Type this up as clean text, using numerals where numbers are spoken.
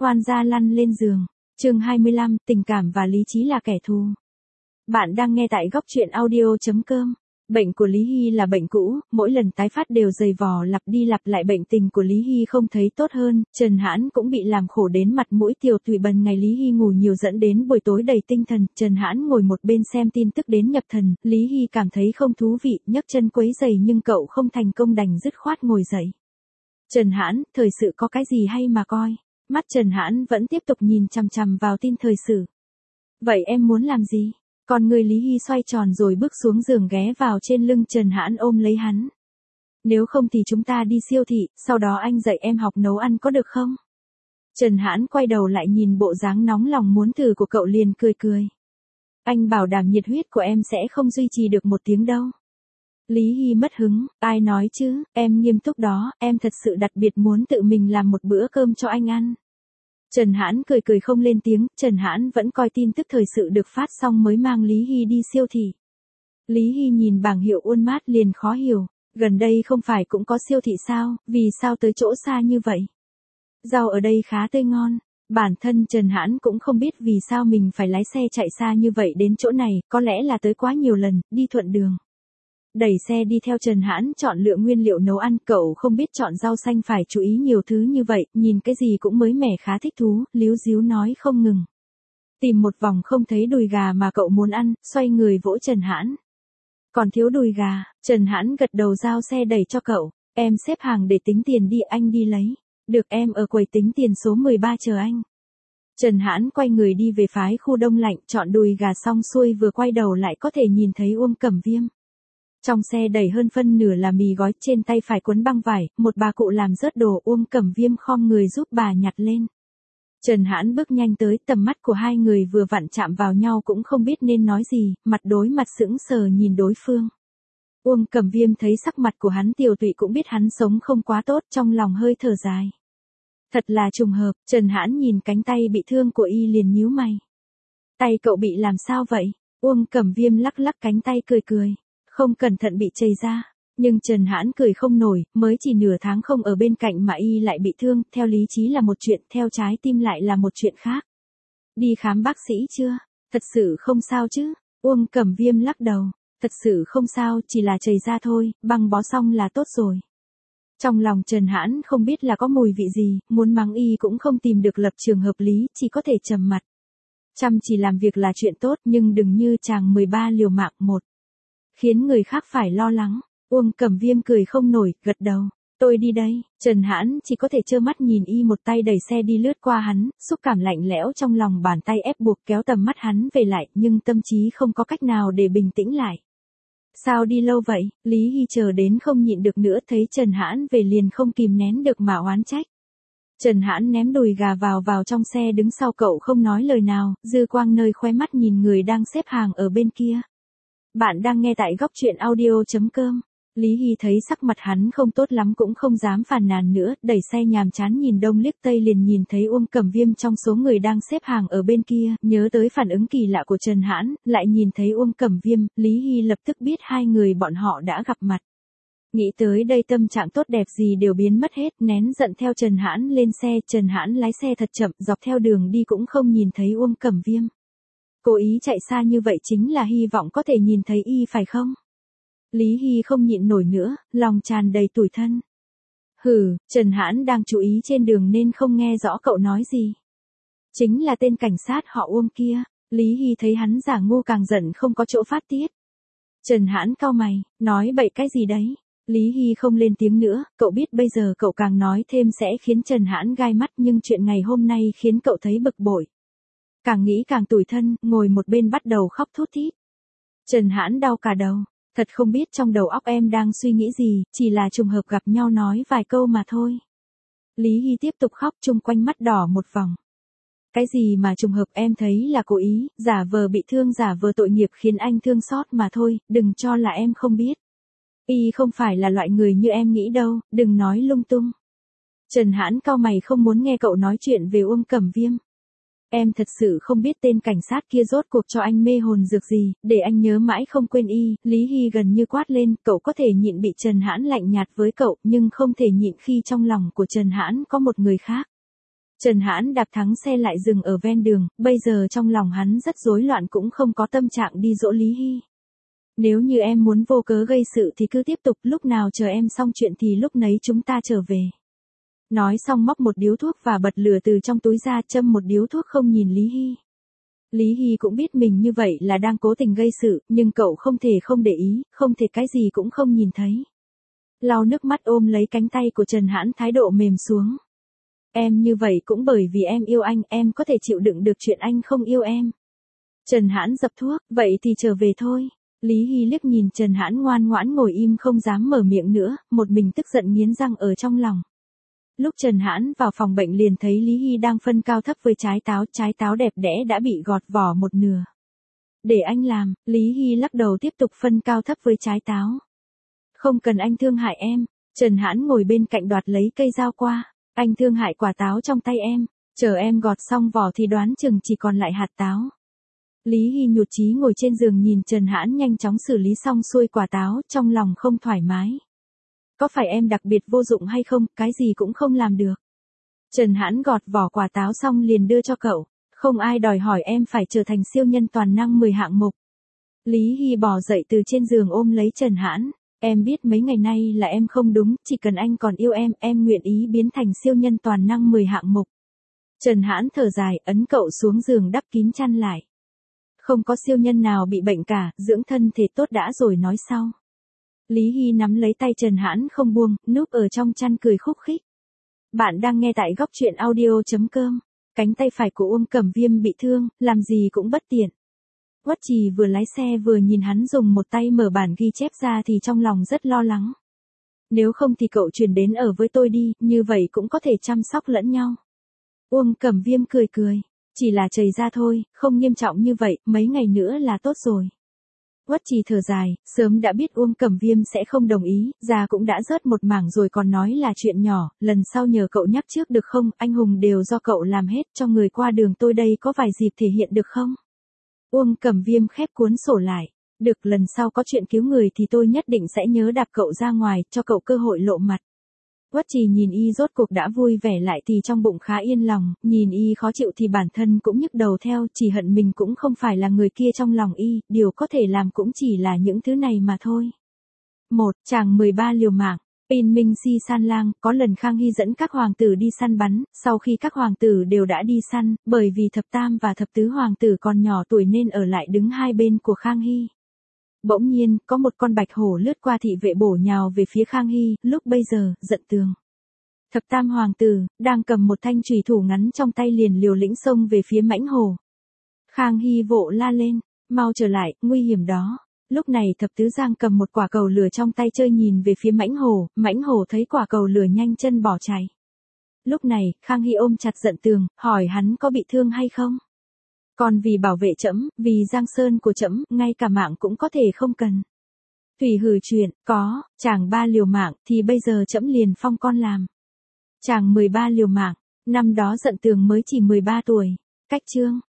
oan gia lăn lên giường. Chương 25, tình cảm và lý trí là kẻ thù. Bạn đang nghe tại góc truyện audio.com. Bệnh của Lý Hy là bệnh cũ, mỗi lần tái phát đều dày vò lặp đi lặp lại. Bệnh tình của Lý Hy không thấy tốt hơn, Trần Hãn cũng bị làm khổ đến mặt mũi tiều tụy. Bần ngày Lý Hy ngủ nhiều dẫn đến buổi tối đầy tinh thần. Trần Hãn ngồi một bên xem tin tức đến nhập thần. Lý Hy cảm thấy không thú vị, nhấc chân quấy giày nhưng cậu không thành công đành dứt khoát ngồi dậy. Trần Hãn, thời sự có cái gì hay mà coi? Mắt Trần Hãn vẫn tiếp tục nhìn chằm chằm vào tin thời sự. Vậy em muốn làm gì? Còn người Lý Hy xoay tròn rồi bước xuống giường ghé vào trên lưng Trần Hãn ôm lấy hắn. Nếu không thì chúng ta đi siêu thị, sau đó anh dạy em học nấu ăn có được không? Trần Hãn quay đầu lại nhìn bộ dáng nóng lòng muốn thử của cậu liền cười cười. Anh bảo đảm nhiệt huyết của em sẽ không duy trì được một tiếng đâu. Lý Hy mất hứng, ai nói chứ, em nghiêm túc đó, em thật sự đặc biệt muốn tự mình làm một bữa cơm cho anh ăn. Trần Hãn cười cười không lên tiếng, Trần Hãn vẫn coi tin tức thời sự được phát xong mới mang Lý Hy đi siêu thị. Lý Hy nhìn bảng hiệu Walmart liền khó hiểu, gần đây không phải cũng có siêu thị sao, vì sao tới chỗ xa như vậy? Rau ở đây khá tươi ngon, bản thân Trần Hãn cũng không biết vì sao mình phải lái xe chạy xa như vậy đến chỗ này, có lẽ là tới quá nhiều lần, đi thuận đường. Đẩy xe đi theo Trần Hãn chọn lựa nguyên liệu nấu ăn, cậu không biết chọn rau xanh phải chú ý nhiều thứ như vậy, nhìn cái gì cũng mới mẻ khá thích thú, líu díu nói không ngừng. Tìm một vòng không thấy đùi gà mà cậu muốn ăn, xoay người vỗ Trần Hãn. Còn thiếu đùi gà, Trần Hãn gật đầu giao xe đẩy cho cậu, em xếp hàng để tính tiền đi anh đi lấy. Được em ở quầy tính tiền số 13 chờ anh. Trần Hãn quay người đi về phái khu đông lạnh chọn đùi gà xong xuôi vừa quay đầu lại có thể nhìn thấy Uông Cẩm Viêm. Trong xe đầy hơn phân nửa là mì gói, trên tay phải quấn băng vải, một bà cụ làm rớt đồ. Uông Cẩm Viêm khom người giúp bà nhặt lên. Trần Hãn bước nhanh tới, tầm mắt của hai người vừa vặn chạm vào nhau cũng không biết nên nói gì, mặt đối mặt sững sờ nhìn đối phương. Uông Cẩm Viêm thấy sắc mặt của hắn tiều tụy cũng biết hắn sống không quá tốt, trong lòng hơi thở dài. Thật là trùng hợp, Trần Hãn nhìn cánh tay bị thương của y liền nhíu mày. Tay cậu bị làm sao vậy? Uông Cẩm Viêm lắc lắc cánh tay cười cười. Không cẩn thận bị chảy ra, nhưng Trần Hãn cười không nổi, mới chỉ nửa tháng không ở bên cạnh mà y lại bị thương, theo lý trí là một chuyện, theo trái tim lại là một chuyện khác. Đi khám bác sĩ chưa? Thật sự không sao chứ? Uông Cẩm Viêm lắc đầu, thật sự không sao, chỉ là chảy ra thôi, băng bó xong là tốt rồi. Trong lòng Trần Hãn không biết là có mùi vị gì, muốn mắng y cũng không tìm được lập trường hợp lý, chỉ có thể trầm mặt. Chăm chỉ làm việc là chuyện tốt nhưng đừng như chàng 13 liều mạng một. Khiến người khác phải lo lắng. Uông Cẩm Viêm cười không nổi, gật đầu. Tôi đi đây. Trần Hãn chỉ có thể trơ mắt nhìn y một tay đẩy xe đi lướt qua hắn, xúc cảm lạnh lẽo trong lòng bàn tay ép buộc kéo tầm mắt hắn về lại, nhưng tâm trí không có cách nào để bình tĩnh lại. Sao đi lâu vậy? Lý Hy chờ đến không nhịn được nữa, thấy Trần Hãn về liền không kìm nén được mà oán trách. Trần Hãn ném đùi gà vào trong xe đứng sau cậu không nói lời nào, dư quang nơi khóe mắt nhìn người đang xếp hàng ở bên kia. Bạn đang nghe tại góc truyện audio.com. Lý Hy thấy sắc mặt hắn không tốt lắm cũng không dám phàn nàn nữa, đẩy xe nhàm chán nhìn đông liếc tây liền nhìn thấy Uông Cẩm Viêm trong số người đang xếp hàng ở bên kia, nhớ tới phản ứng kỳ lạ của Trần Hãn, lại nhìn thấy Uông Cẩm Viêm, Lý Hy lập tức biết hai người bọn họ đã gặp mặt. Nghĩ tới đây tâm trạng tốt đẹp gì đều biến mất hết, nén giận theo Trần Hãn lên xe, Trần Hãn lái xe thật chậm, dọc theo đường đi cũng không nhìn thấy Uông Cẩm Viêm. Cố ý chạy xa như vậy chính là hy vọng có thể nhìn thấy y phải không? Lý Hy không nhịn nổi nữa, lòng tràn đầy tủi thân. Hừ, Trần Hãn đang chú ý trên đường nên không nghe rõ cậu nói gì. Chính là tên cảnh sát họ Uông kia. Lý Hy thấy hắn giả ngu càng giận không có chỗ phát tiết. Trần Hãn cau mày, nói bậy cái gì đấy? Lý Hy không lên tiếng nữa, cậu biết bây giờ cậu càng nói thêm sẽ khiến Trần Hãn gai mắt, nhưng chuyện ngày hôm nay khiến cậu thấy bực bội. Càng nghĩ càng tủi thân, ngồi một bên bắt đầu khóc thút thít. Trần Hãn đau cả đầu, thật không biết trong đầu óc em đang suy nghĩ gì, chỉ là trùng hợp gặp nhau nói vài câu mà thôi. Lý Hy tiếp tục khóc, chung quanh mắt đỏ một vòng. Cái gì mà trùng hợp, em thấy là cố ý, giả vờ bị thương giả vờ tội nghiệp khiến anh thương xót mà thôi, đừng cho là em không biết. Y không phải là loại người như em nghĩ đâu, đừng nói lung tung. Trần Hãn cau mày không muốn nghe cậu nói chuyện về Uông Cẩm Viêm. Em thật sự không biết tên cảnh sát kia rốt cuộc cho anh mê hồn dược gì, để anh nhớ mãi không quên y. Lý Hy gần như quát lên, cậu có thể nhịn bị Trần Hãn lạnh nhạt với cậu, nhưng không thể nhịn khi trong lòng của Trần Hãn có một người khác. Trần Hãn đạp thắng xe lại dừng ở ven đường, bây giờ trong lòng hắn rất rối loạn cũng không có tâm trạng đi dỗ Lý Hy. Nếu như em muốn vô cớ gây sự thì cứ tiếp tục, lúc nào chờ em xong chuyện thì lúc nấy chúng ta trở về. Nói xong móc một điếu thuốc và bật lửa từ trong túi ra, châm một điếu thuốc không nhìn Lý Hy. Lý Hy cũng biết mình như vậy là đang cố tình gây sự, nhưng cậu không thể không để ý, không thể cái gì cũng không nhìn thấy. Lau nước mắt ôm lấy cánh tay của Trần Hãn, thái độ mềm xuống. Em như vậy cũng bởi vì em yêu anh, em có thể chịu đựng được chuyện anh không yêu em. Trần Hãn dập thuốc, vậy thì trở về thôi. Lý Hy liếc nhìn Trần Hãn ngoan ngoãn ngồi im không dám mở miệng nữa, một mình tức giận nghiến răng ở trong lòng. Lúc Trần Hãn vào phòng bệnh liền thấy Lý Hy đang phân cao thấp với trái táo đẹp đẽ đã bị gọt vỏ một nửa. Để anh làm, Lý Hy lắc đầu tiếp tục phân cao thấp với trái táo. Không cần anh thương hại em. Trần Hãn ngồi bên cạnh đoạt lấy cây dao qua. Anh thương hại quả táo trong tay em, chờ em gọt xong vỏ thì đoán chừng chỉ còn lại hạt táo. Lý Hy nhụt chí ngồi trên giường nhìn Trần Hãn nhanh chóng xử lý xong xuôi quả táo, trong lòng không thoải mái. Có phải em đặc biệt vô dụng hay không, cái gì cũng không làm được. Trần Hãn gọt vỏ quả táo xong liền đưa cho cậu. Không ai đòi hỏi em phải trở thành siêu nhân toàn năng 10 hạng mục. Lý Hy bò dậy từ trên giường ôm lấy Trần Hãn. Em biết mấy ngày nay là em không đúng, chỉ cần anh còn yêu em nguyện ý biến thành siêu nhân toàn năng 10 hạng mục. Trần Hãn thở dài, ấn cậu xuống giường đắp kín chăn lại. Không có siêu nhân nào bị bệnh cả, dưỡng thân thể tốt đã rồi nói sau. Lý Hy nắm lấy tay Trần Hãn không buông, núp ở trong chăn cười khúc khích. Bạn đang nghe tại góc truyện audio.com. Cánh tay phải của Uông Cẩm Viêm bị thương, làm gì cũng bất tiện. Quách Trì vừa lái xe vừa nhìn hắn dùng một tay mở bản ghi chép ra thì trong lòng rất lo lắng. Nếu không thì cậu chuyển đến ở với tôi đi, như vậy cũng có thể chăm sóc lẫn nhau. Uông Cẩm Viêm cười cười. Chỉ là chảy ra thôi, không nghiêm trọng như vậy, mấy ngày nữa là tốt rồi. Quách Trì thở dài, sớm đã biết Uông Cẩm Viêm sẽ không đồng ý, da cũng đã rớt một mảng rồi còn nói là chuyện nhỏ, lần sau nhờ cậu nhắc trước được không, anh hùng đều do cậu làm hết, cho người qua đường tôi đây có vài dịp thể hiện được không? Uông Cẩm Viêm khép cuốn sổ lại. Được, lần sau có chuyện cứu người thì tôi nhất định sẽ nhớ đạp cậu ra ngoài, cho cậu cơ hội lộ mặt. Quách Trì nhìn y rốt cuộc đã vui vẻ lại thì trong bụng khá yên lòng, nhìn y khó chịu thì bản thân cũng nhức đầu theo, chỉ hận mình cũng không phải là người kia trong lòng y, điều có thể làm cũng chỉ là những thứ này mà thôi. 1. Chàng 13 liều mạng. Pin Minh Si San Lang, có lần Khang Hy dẫn các hoàng tử đi săn bắn, sau khi các hoàng tử đều đã đi săn, bởi vì thập tam và thập tứ hoàng tử còn nhỏ tuổi nên ở lại đứng hai bên của Khang Hy. Bỗng nhiên, có một con bạch hổ lướt qua thị vệ bổ nhào về phía Khang Hy, lúc bây giờ, giận tường. Thập tam hoàng tử, đang cầm một thanh chùy thủ ngắn trong tay liền liều lĩnh xông về phía mãnh hổ. Khang Hy vội la lên, mau trở lại, nguy hiểm đó. Lúc này thập tứ giang cầm một quả cầu lửa trong tay chơi nhìn về phía mãnh hổ thấy quả cầu lửa nhanh chân bỏ chạy. Lúc này, Khang Hy ôm chặt giận tường, hỏi hắn có bị thương hay không? Còn vì bảo vệ trẫm, vì Giang Sơn của trẫm, ngay cả mạng cũng có thể không cần. Thủy hử chuyện, có, chàng 3 liều mạng, thì bây giờ trẫm liền phong con làm. Chàng 13 liều mạng, năm đó giận tường mới chỉ 13 tuổi. Cách chương.